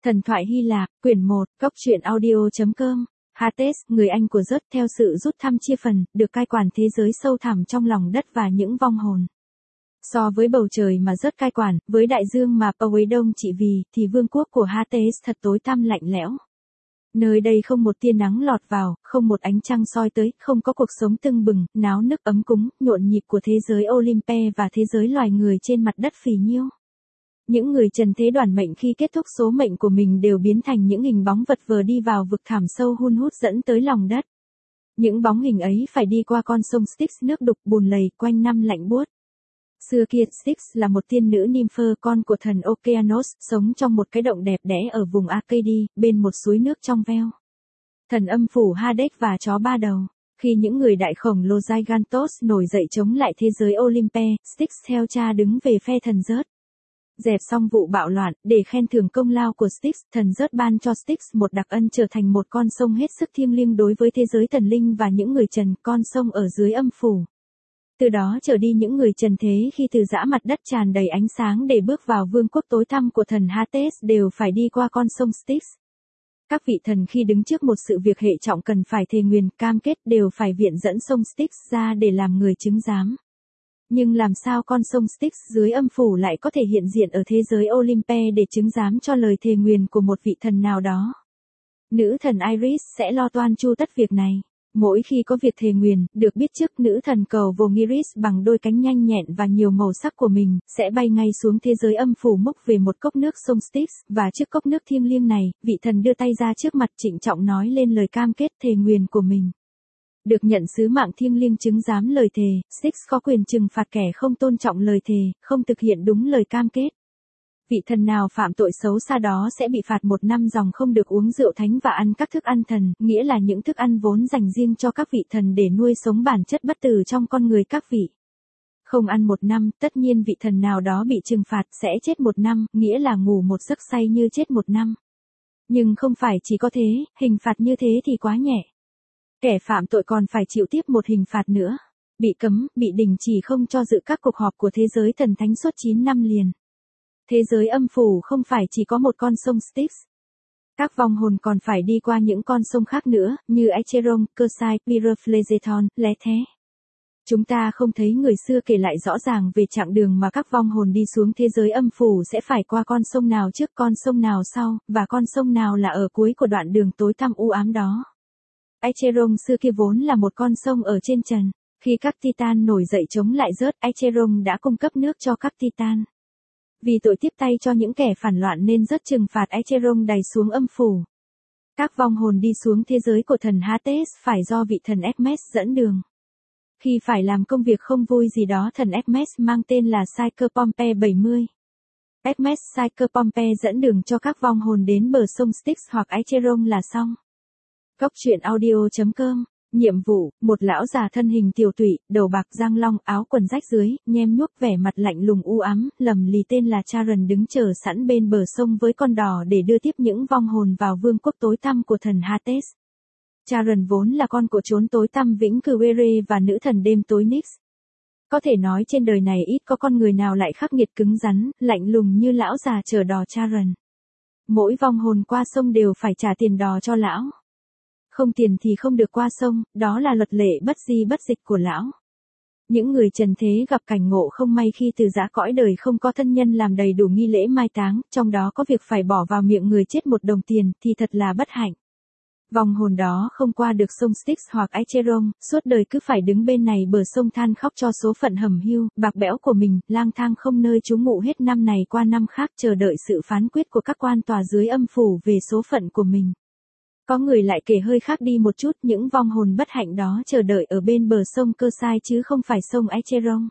Thần thoại Hy Lạp, quyển 1, Cốc truyện audio.com. Hades, người anh của Zeus theo sự rút thăm chia phần, được cai quản thế giới sâu thẳm trong lòng đất và những vong hồn. So với bầu trời mà Zeus cai quản, với đại dương mà Poseidon trị vì, thì vương quốc của Hades thật tối tăm lạnh lẽo. Nơi đây không một tia nắng lọt vào, không một ánh trăng soi tới, không có cuộc sống tưng bừng, náo nức ấm cúng, nhộn nhịp của thế giới Olympe và thế giới loài người trên mặt đất phì nhiêu. Những người trần thế đoản mệnh khi kết thúc số mệnh của mình đều biến thành những hình bóng vật vờ đi vào vực thẳm sâu hun hút dẫn tới lòng đất. Những bóng hình ấy phải đi qua con sông Styx nước đục bùn lầy quanh năm lạnh buốt. Xưa kia Styx là một tiên nữ nympher con của thần Okeanos, sống trong một cái động đẹp đẽ ở vùng Arcady, bên một suối nước trong veo. Thần âm phủ Hades và chó ba đầu. Khi những người đại khổng lồ Gigantos nổi dậy chống lại thế giới Olympe, Styx theo cha đứng về phe thần Zeus. Dẹp xong vụ bạo loạn, để khen thưởng công lao của Styx, thần Zeus ban cho Styx một đặc ân trở thành một con sông hết sức thiêng liêng đối với thế giới thần linh và những người trần, con sông ở dưới âm phủ. Từ đó trở đi những người trần thế khi từ dã mặt đất tràn đầy ánh sáng để bước vào vương quốc tối tăm của thần Hades đều phải đi qua con sông Styx. Các vị thần khi đứng trước một sự việc hệ trọng cần phải thề nguyền, cam kết đều phải viện dẫn sông Styx ra để làm người chứng giám. Nhưng làm sao con sông Styx dưới âm phủ lại có thể hiện diện ở thế giới Olympe để chứng giám cho lời thề nguyền của một vị thần nào đó? Nữ thần Iris sẽ lo toan chu tất việc này. Mỗi khi có việc thề nguyền, được biết trước nữ thần cầu Vogiris bằng đôi cánh nhanh nhẹn và nhiều màu sắc của mình, sẽ bay ngay xuống thế giới âm phủ múc về một cốc nước sông Styx, và trước cốc nước thiêng liêng này, vị thần đưa tay ra trước mặt trịnh trọng nói lên lời cam kết thề nguyền của mình. Được nhận sứ mạng thiêng liêng chứng giám lời thề, Styx có quyền trừng phạt kẻ không tôn trọng lời thề, không thực hiện đúng lời cam kết. Vị thần nào phạm tội xấu xa đó sẽ bị phạt 1 năm ròng không được uống rượu thánh và ăn các thức ăn thần, nghĩa là những thức ăn vốn dành riêng cho các vị thần để nuôi sống bản chất bất tử trong con người các vị. Không ăn 1 năm, tất nhiên vị thần nào đó bị trừng phạt sẽ chết 1 năm, nghĩa là ngủ một giấc say như chết 1 năm. Nhưng không phải chỉ có thế, hình phạt như thế thì quá nhẹ. Kẻ phạm tội còn phải chịu tiếp một hình phạt nữa. Bị cấm, bị đình chỉ không cho dự các cuộc họp của thế giới thần thánh suốt 9 năm liền. Thế giới âm phủ không phải chỉ có một con sông Styx. Các vong hồn còn phải đi qua những con sông khác nữa, như Acheron, Kersai, Pyrophlegeton, Lethe. Chúng ta không thấy người xưa kể lại rõ ràng về chặng đường mà các vong hồn đi xuống thế giới âm phủ sẽ phải qua con sông nào trước con sông nào sau, và con sông nào là ở cuối của đoạn đường tối tăm u ám đó. Acheron xưa kia vốn là một con sông ở trên trần. Khi các Titan nổi dậy chống lại Zeus, Acheron đã cung cấp nước cho các Titan. Vì tội tiếp tay cho những kẻ phản loạn nên Zeus trừng phạt Acheron đày xuống âm phủ. Các vong hồn đi xuống thế giới của thần Hades phải do vị thần Hermes dẫn đường. Khi phải làm công việc không vui gì đó thần Hermes mang tên là Psyche-Pompe 70. Hermes Psyche-Pompe dẫn đường cho các vong hồn đến bờ sông Styx hoặc Acheron là xong. Cốc truyện audio.com. Nhiệm vụ, một lão già thân hình tiều tụy, đầu bạc răng long, áo quần rách dưới, nhem nhuốc vẻ mặt lạnh lùng u ám, lầm lì tên là Charon đứng chờ sẵn bên bờ sông với con đò để đưa tiếp những vong hồn vào vương quốc tối tăm của thần Hades. Charon vốn là con của chốn tối tăm vĩnh cửu Ere và nữ thần đêm tối Nyx. Có thể nói trên đời này ít có con người nào lại khắc nghiệt cứng rắn, lạnh lùng như lão già chở đò Charon. Mỗi vong hồn qua sông đều phải trả tiền đò cho lão. Không tiền thì không được qua sông, đó là luật lệ bất di bất dịch của lão. Những người trần thế gặp cảnh ngộ không may khi từ giã cõi đời không có thân nhân làm đầy đủ nghi lễ mai táng, trong đó có việc phải bỏ vào miệng người chết 1 đồng tiền, thì thật là bất hạnh. Vong hồn đó không qua được sông Styx hoặc Acheron, suốt đời cứ phải đứng bên này bờ sông than khóc cho số phận hầm hiu, bạc bẽo của mình, lang thang không nơi trú ngụ hết năm này qua năm khác chờ đợi sự phán quyết của các quan tòa dưới âm phủ về số phận của mình. Có người lại kể hơi khác đi một chút, những vong hồn bất hạnh đó chờ đợi ở bên bờ sông Kersai chứ không phải sông Acheron.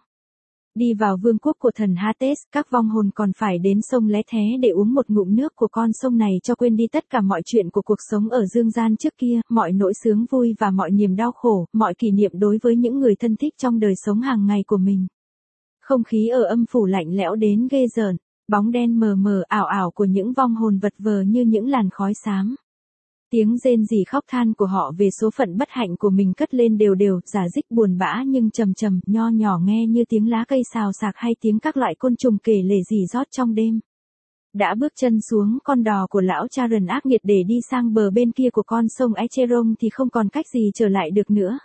Đi vào vương quốc của thần Hades, các vong hồn còn phải đến sông Lethe để uống một ngụm nước của con sông này cho quên đi tất cả mọi chuyện của cuộc sống ở dương gian trước kia, mọi nỗi sướng vui và mọi niềm đau khổ, mọi kỷ niệm đối với những người thân thích trong đời sống hàng ngày của mình. Không khí ở âm phủ lạnh lẽo đến ghê rợn, bóng đen mờ mờ ảo ảo của những vong hồn vật vờ như những làn khói xám. Tiếng rên rỉ khóc than của họ về số phận bất hạnh của mình cất lên đều đều, giả dích buồn bã nhưng trầm trầm, nho nhỏ nghe như tiếng lá cây xào xạc hay tiếng các loại côn trùng kể lể rỉ rót trong đêm. đã bước chân xuống con đò của lão Charon ác nghiệt để đi sang bờ bên kia của con sông Acheron thì không còn cách gì trở lại được nữa.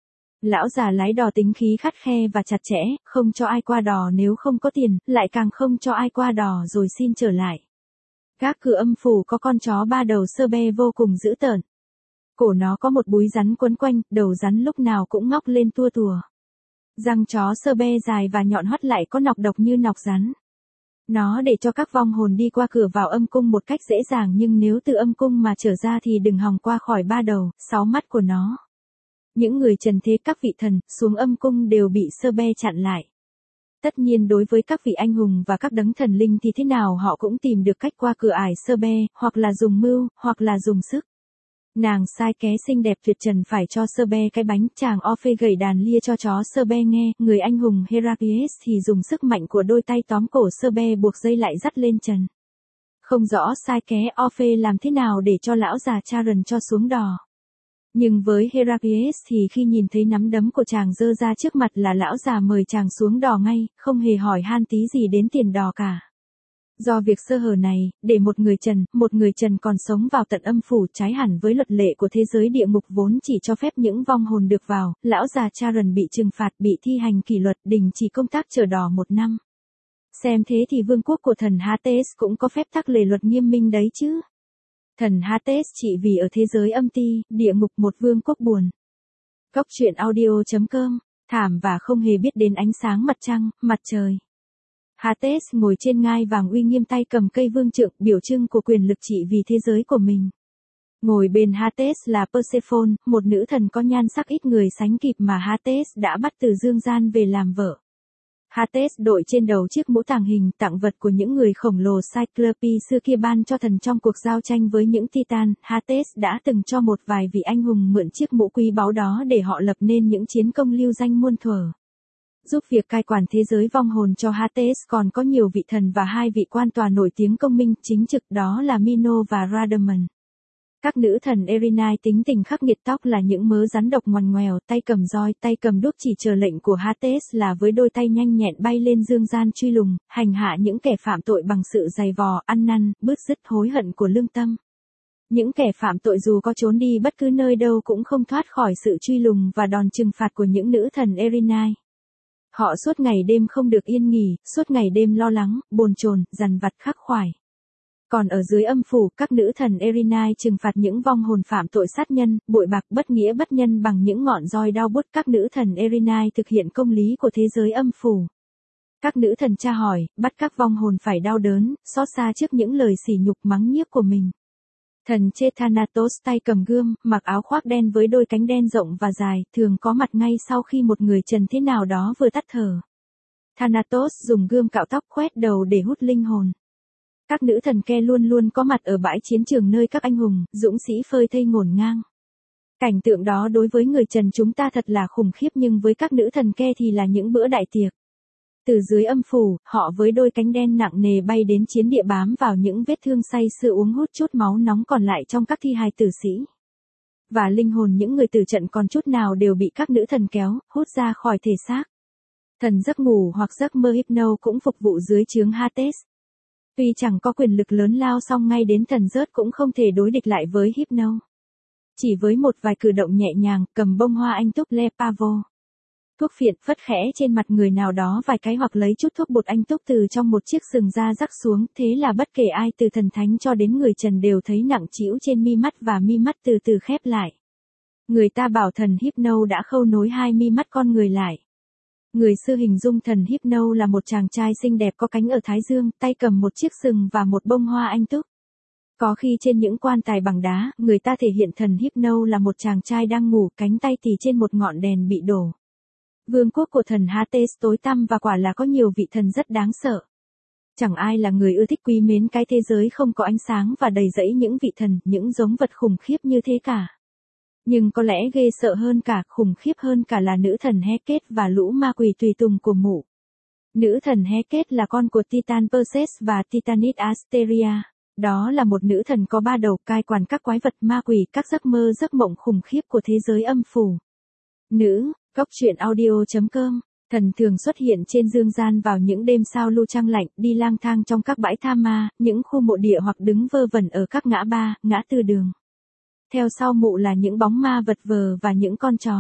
Lão già lái đò tính khí khắt khe và chặt chẽ, không cho ai qua đò nếu không có tiền, lại càng không cho ai qua đò rồi xin trở lại. Gác cửa âm phủ có con chó ba đầu sơ be vô cùng dữ tợn. Cổ nó có một búi rắn quấn quanh, đầu rắn lúc nào cũng ngóc lên tua tùa. Răng chó sơ be dài và nhọn hoắt lại có nọc độc như nọc rắn. Nó để cho các vong hồn đi qua cửa vào âm cung một cách dễ dàng, nhưng nếu từ âm cung mà trở ra thì đừng hòng qua khỏi ba đầu, 6 mắt của nó. Những người trần thế các vị thần xuống âm cung đều bị sơ be chặn lại. Tất nhiên đối với các vị anh hùng và các đấng thần linh thì thế nào họ cũng tìm được cách qua cửa ải sơ be, hoặc là dùng mưu, hoặc là dùng sức. Nàng sai ké xinh đẹp tuyệt trần phải cho sơ be cái bánh, chàng Orpheus gẩy đàn lia cho chó sơ be nghe, người anh hùng Heracles thì dùng sức mạnh của đôi tay tóm cổ sơ be buộc dây lại dắt lên trần. Không rõ sai ké Orpheus làm thế nào để cho lão già Charon cho xuống đò. Nhưng với Heracles thì khi nhìn thấy nắm đấm của chàng giơ ra trước mặt là lão già mời chàng xuống đò ngay, không hề hỏi han tí gì đến tiền đò cả. Do việc sơ hở này, để một người trần còn sống vào tận âm phủ trái hẳn với luật lệ của thế giới địa ngục vốn chỉ cho phép những vong hồn được vào, lão già Charon bị trừng phạt, bị thi hành kỷ luật, đình chỉ công tác chở đò 1 năm. Xem thế thì vương quốc của thần Hades cũng có phép tắc lề luật nghiêm minh đấy chứ. Thần Hades chỉ vì ở thế giới âm ti, địa ngục một vương quốc buồn. Góc truyện audio.com, thảm và không hề biết đến ánh sáng mặt trăng, mặt trời. Hades ngồi trên ngai vàng uy nghiêm, tay cầm cây vương trượng, biểu trưng của quyền lực trị vì thế giới của mình. Ngồi bên Hades là Persephone, một nữ thần có nhan sắc ít người sánh kịp mà Hades đã bắt từ dương gian về làm vợ. Hades đội trên đầu chiếc mũ tàng hình, tặng vật của những người khổng lồ Cyclope xưa kia ban cho thần trong cuộc giao tranh với những Titan. Hades đã từng cho một vài vị anh hùng mượn chiếc mũ quý báu đó để họ lập nên những chiến công lưu danh muôn thuở. Giúp việc cai quản thế giới vong hồn cho Hades còn có nhiều vị thần và 2 vị quan tòa nổi tiếng công minh chính trực, đó là Mino và Radaman. Các nữ thần Erinai tính tình khắc nghiệt, tóc là những mớ rắn độc ngoằn ngoèo, tay cầm roi, tay cầm đuốc, chỉ chờ lệnh của Hades là với đôi tay nhanh nhẹn bay lên dương gian truy lùng, hành hạ những kẻ phạm tội bằng sự dày vò, ăn năn, bứt rứt hối hận của lương tâm. Những kẻ phạm tội dù có trốn đi bất cứ nơi đâu cũng không thoát khỏi sự truy lùng và đòn trừng phạt của những nữ thần Erinai. Họ suốt ngày đêm không được yên nghỉ, suốt ngày đêm lo lắng, bồn chồn, dằn vặt khắc khoải. Còn ở dưới âm phủ, các nữ thần Erinai trừng phạt những vong hồn phạm tội sát nhân, bội bạc, bất nghĩa bất nhân bằng những ngọn roi đao bút. Các nữ thần Erinai thực hiện công lý của thế giới âm phủ. Các nữ thần tra hỏi, bắt các vong hồn phải đau đớn, xót xa trước những lời sỉ nhục mắng nhiếc của mình. Thần Thanatos tay cầm gươm, mặc áo khoác đen với đôi cánh đen rộng và dài, thường có mặt ngay sau khi một người trần thế nào đó vừa tắt thở. Thanatos dùng gươm cạo tóc, khoét đầu để hút linh hồn. Các nữ thần Ke luôn luôn có mặt ở bãi chiến trường nơi các anh hùng, dũng sĩ phơi thây ngổn ngang. Cảnh tượng đó đối với người trần chúng ta thật là khủng khiếp, nhưng với các nữ thần Ke thì là những bữa đại tiệc. Từ dưới âm phủ, họ với đôi cánh đen nặng nề bay đến chiến địa, bám vào những vết thương, say sưa uống hút chút máu nóng còn lại trong các thi hài tử sĩ. Và linh hồn những người tử trận còn chút nào đều bị các nữ thần kéo, hút ra khỏi thể xác. Thần giấc ngủ hoặc giấc mơ Hypno cũng phục vụ dưới trướng Hades. Tuy chẳng có quyền lực lớn lao song ngay đến thần rớt cũng không thể đối địch lại với Hypno. Chỉ với một vài cử động nhẹ nhàng, cầm bông hoa anh túc Le Pavo. Thuốc phiện phất khẽ trên mặt người nào đó vài cái, hoặc lấy chút thuốc bột anh túc từ trong một chiếc sừng da rắc xuống, thế là bất kể ai từ thần thánh cho đến người trần đều thấy nặng trĩu trên mi mắt và mi mắt từ từ khép lại. Người ta bảo thần Hypno đã khâu nối 2 mi mắt con người lại. Người xưa hình dung thần Hypno là một chàng trai xinh đẹp có cánh ở thái dương, tay cầm một chiếc sừng và một bông hoa anh túc. Có khi trên những quan tài bằng đá, người ta thể hiện thần Hypno là một chàng trai đang ngủ, cánh tay tì trên một ngọn đèn bị đổ. Vương quốc của thần Hades tối tăm và quả là có nhiều vị thần rất đáng sợ. Chẳng ai là người ưa thích quý mến cái thế giới không có ánh sáng và đầy rẫy những vị thần, những giống vật khủng khiếp như thế cả. Nhưng có lẽ ghê sợ hơn cả, khủng khiếp hơn cả là nữ thần Hecate và lũ ma quỷ tùy tùng của mụ. Nữ thần Hecate là con của Titan Perseus và Titanid Asteria. Đó là một nữ thần có 3 đầu, cai quản các quái vật ma quỷ, các giấc mơ giấc mộng khủng khiếp của thế giới âm phủ. Nữ, góc truyện audio.com Thần thường xuất hiện trên dương gian vào những đêm sao lưu trăng lạnh, đi lang thang trong các bãi tha ma, những khu mộ địa hoặc đứng vơ vẩn ở các ngã ba, ngã tư đường. Theo sau mụ là những bóng ma vật vờ và những con chó.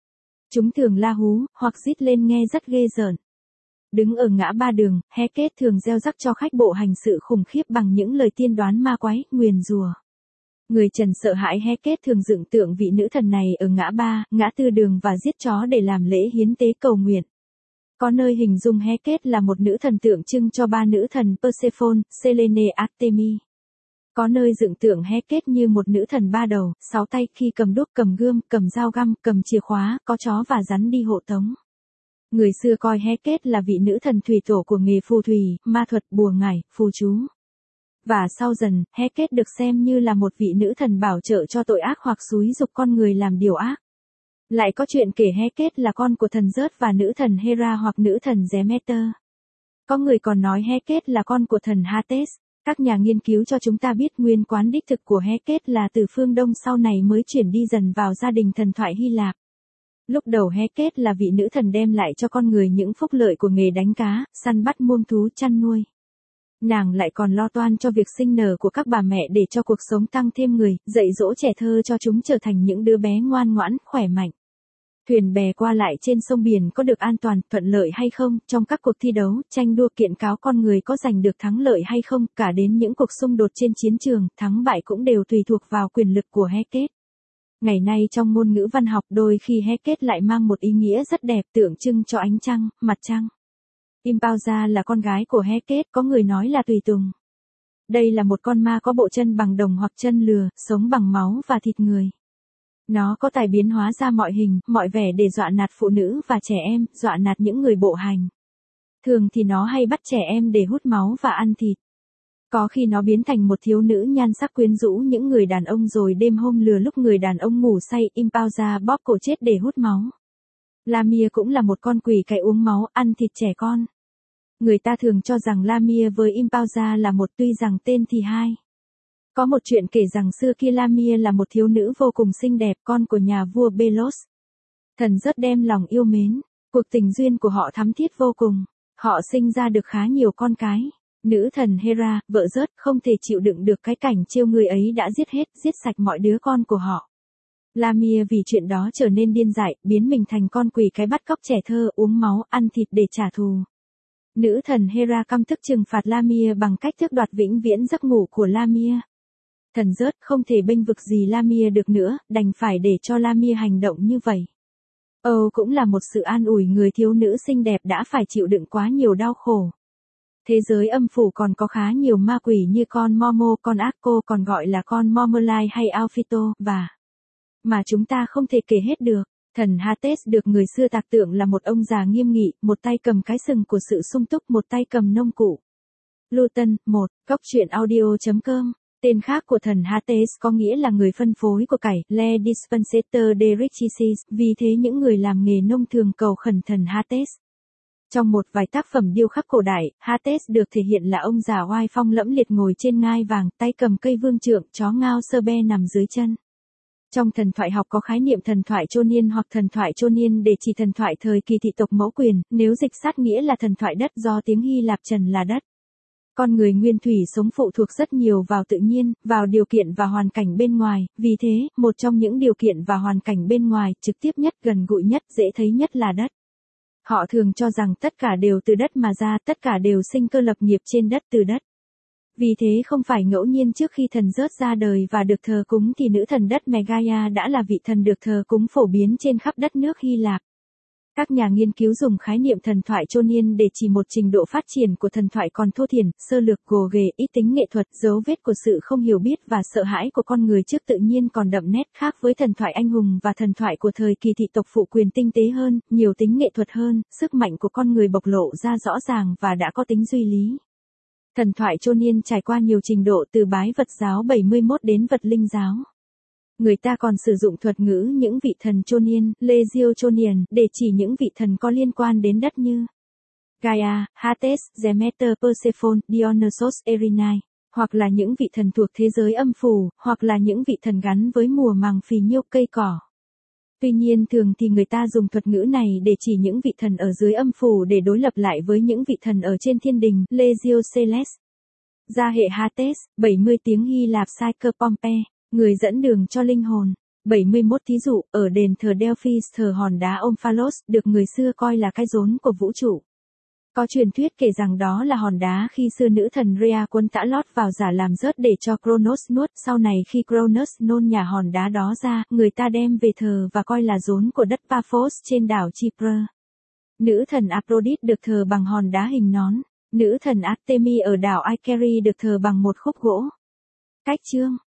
Chúng thường la hú, hoặc rít lên nghe rất ghê rợn. Đứng ở ngã ba đường, Hecate thường gieo rắc cho khách bộ hành sự khủng khiếp bằng những lời tiên đoán ma quái, nguyền rủa. Người Trần sợ hãi Hecate thường dựng tượng vị nữ thần này ở ngã ba, ngã tư đường và giết chó để làm lễ hiến tế cầu nguyện. Có nơi hình dung Hecate là một nữ thần tượng trưng cho ba nữ thần Persephone, Selene, Artemis. Có nơi dựng tượng Hecate như một nữ thần ba đầu, sáu tay khi cầm đuốc, cầm gươm, cầm dao găm, cầm chìa khóa, có chó và rắn đi hộ tống. Người xưa coi Hecate là vị nữ thần thủy tổ của nghề phù thủy, ma thuật, bùa ngải, phù chú. Và sau dần, Hecate được xem như là một vị nữ thần bảo trợ cho tội ác hoặc xúi giục con người làm điều ác. Lại có chuyện kể Hecate là con của thần Zeus và nữ thần Hera hoặc nữ thần Demeter. Có người còn nói Hecate là con của thần Hades. Các nhà nghiên cứu cho chúng ta biết nguyên quán đích thực của Hecate là từ phương Đông, sau này mới chuyển đi dần vào gia đình thần thoại Hy Lạp. Lúc đầu Hecate là vị nữ thần đem lại cho con người những phúc lợi của nghề đánh cá, săn bắt muông thú, chăn nuôi. Nàng lại còn lo toan cho việc sinh nở của các bà mẹ để cho cuộc sống tăng thêm người, dạy dỗ trẻ thơ cho chúng trở thành những đứa bé ngoan ngoãn, khỏe mạnh. Thuyền bè qua lại trên sông biển có được an toàn, thuận lợi hay không, trong các cuộc thi đấu, tranh đua kiện cáo con người có giành được thắng lợi hay không, cả đến những cuộc xung đột trên chiến trường, thắng bại cũng đều tùy thuộc vào quyền lực của Hecate. Ngày nay trong ngôn ngữ văn học đôi khi Hecate lại mang một ý nghĩa rất đẹp, tượng trưng cho ánh trăng, mặt trăng. Impausa là con gái của Hecate, có người nói là tùy tùng. Đây là một con ma có bộ chân bằng đồng hoặc chân lừa, sống bằng máu và thịt người. Nó có tài biến hóa ra mọi hình, mọi vẻ để dọa nạt phụ nữ và trẻ em, dọa nạt những người bộ hành. Thường thì nó hay bắt trẻ em để hút máu và ăn thịt. Có khi nó biến thành một thiếu nữ nhan sắc quyến rũ những người đàn ông rồi đêm hôm lừa lúc người đàn ông ngủ say, Impausa bóp cổ chết để hút máu. Lamia cũng là một con quỷ cái uống máu, ăn thịt trẻ con. Người ta thường cho rằng Lamia với Impausa là một, tuy rằng tên thì hai. Có một chuyện kể rằng xưa kia Lamia là một thiếu nữ vô cùng xinh đẹp, con của nhà vua Belos. Thần rất đem lòng yêu mến, cuộc tình duyên của họ thắm thiết vô cùng. Họ sinh ra được khá nhiều con cái. Nữ thần Hera, vợ Zeus, không thể chịu đựng được cái cảnh trêu người ấy đã giết sạch mọi đứa con của họ. Lamia vì chuyện đó trở nên điên dại, biến mình thành con quỷ cái bắt cóc trẻ thơ, uống máu, ăn thịt để trả thù. Nữ thần Hera căm tức trừng phạt Lamia bằng cách tước đoạt vĩnh viễn giấc ngủ của Lamia. Thần Zeus không thể bênh vực gì Lamia được nữa, đành phải để cho Lamia hành động như vậy. Cũng là một sự an ủi người thiếu nữ xinh đẹp đã phải chịu đựng quá nhiều đau khổ. Thế giới âm phủ còn có khá nhiều ma quỷ như con Momo, con Akko còn gọi là con Mormolai hay Alphito, mà chúng ta không thể kể hết được. Thần Hades được người xưa tạc tượng là một ông già nghiêm nghị, một tay cầm cái sừng của sự sung túc, một tay cầm nông cụ. Luton, 1, Góc truyện audio.com. Tên khác của thần Hades có nghĩa là người phân phối của cải, Le Dispensateur de Riches, vì thế những người làm nghề nông thường cầu khẩn thần Hades. Trong một vài tác phẩm điêu khắc cổ đại, Hades được thể hiện là ông già oai phong lẫm liệt ngồi trên ngai vàng, tay cầm cây vương trượng, chó ngao sơ be nằm dưới chân. Trong thần thoại học có khái niệm thần thoại chôn niên hoặc thần thoại chôn niên để chỉ thần thoại thời kỳ thị tộc mẫu quyền, nếu dịch sát nghĩa là thần thoại đất do tiếng Hy Lạp trần là đất. Con người nguyên thủy sống phụ thuộc rất nhiều vào tự nhiên, vào điều kiện và hoàn cảnh bên ngoài, vì thế, một trong những điều kiện và hoàn cảnh bên ngoài, trực tiếp nhất, gần gũi nhất, dễ thấy nhất là đất. Họ thường cho rằng tất cả đều từ đất mà ra, tất cả đều sinh cơ lập nghiệp trên đất từ đất. Vì thế không phải ngẫu nhiên trước khi thần Zeus ra đời và được thờ cúng thì nữ thần đất Megaia đã là vị thần được thờ cúng phổ biến trên khắp đất nước Hy Lạp. Các nhà nghiên cứu dùng khái niệm thần thoại chôn niên để chỉ một trình độ phát triển của thần thoại còn thô thiển, sơ lược, gồ ghề, ít tính nghệ thuật, dấu vết của sự không hiểu biết và sợ hãi của con người trước tự nhiên còn đậm nét, khác với thần thoại anh hùng và thần thoại của thời kỳ thị tộc phụ quyền tinh tế hơn, nhiều tính nghệ thuật hơn, sức mạnh của con người bộc lộ ra rõ ràng và đã có tính duy lý. Thần thoại chôn niên trải qua nhiều trình độ từ bái vật giáo 71 đến vật linh giáo. Người ta còn sử dụng thuật ngữ những vị thần chôn niên, Legio Chonian, để chỉ những vị thần có liên quan đến đất như Gaia, Hades, Demeter, Persephone, Dionysos, Erinai, hoặc là những vị thần thuộc thế giới âm phủ, hoặc là những vị thần gắn với mùa màng phì nhiêu cây cỏ. Tuy nhiên thường thì người ta dùng thuật ngữ này để chỉ những vị thần ở dưới âm phủ để đối lập lại với những vị thần ở trên thiên đình, Legio Celeste. Gia hệ Hades, 70 tiếng Hy Lạp Psyche Pompe, người dẫn đường cho linh hồn. 71 thí dụ, ở đền thờ Delphi thờ hòn đá Omphalos, được người xưa coi là cái rốn của vũ trụ. Có truyền thuyết kể rằng đó là hòn đá khi xưa nữ thần Rhea cuốn tã lót vào giả làm rớt để cho Kronos nuốt. Sau này khi Kronos nôn nhả hòn đá đó ra, người ta đem về thờ và coi là rốn của đất Paphos trên đảo Chipre. Nữ thần Aphrodite được thờ bằng hòn đá hình nón. Nữ thần Artemis ở đảo Ikaria được thờ bằng một khúc gỗ. Cách chương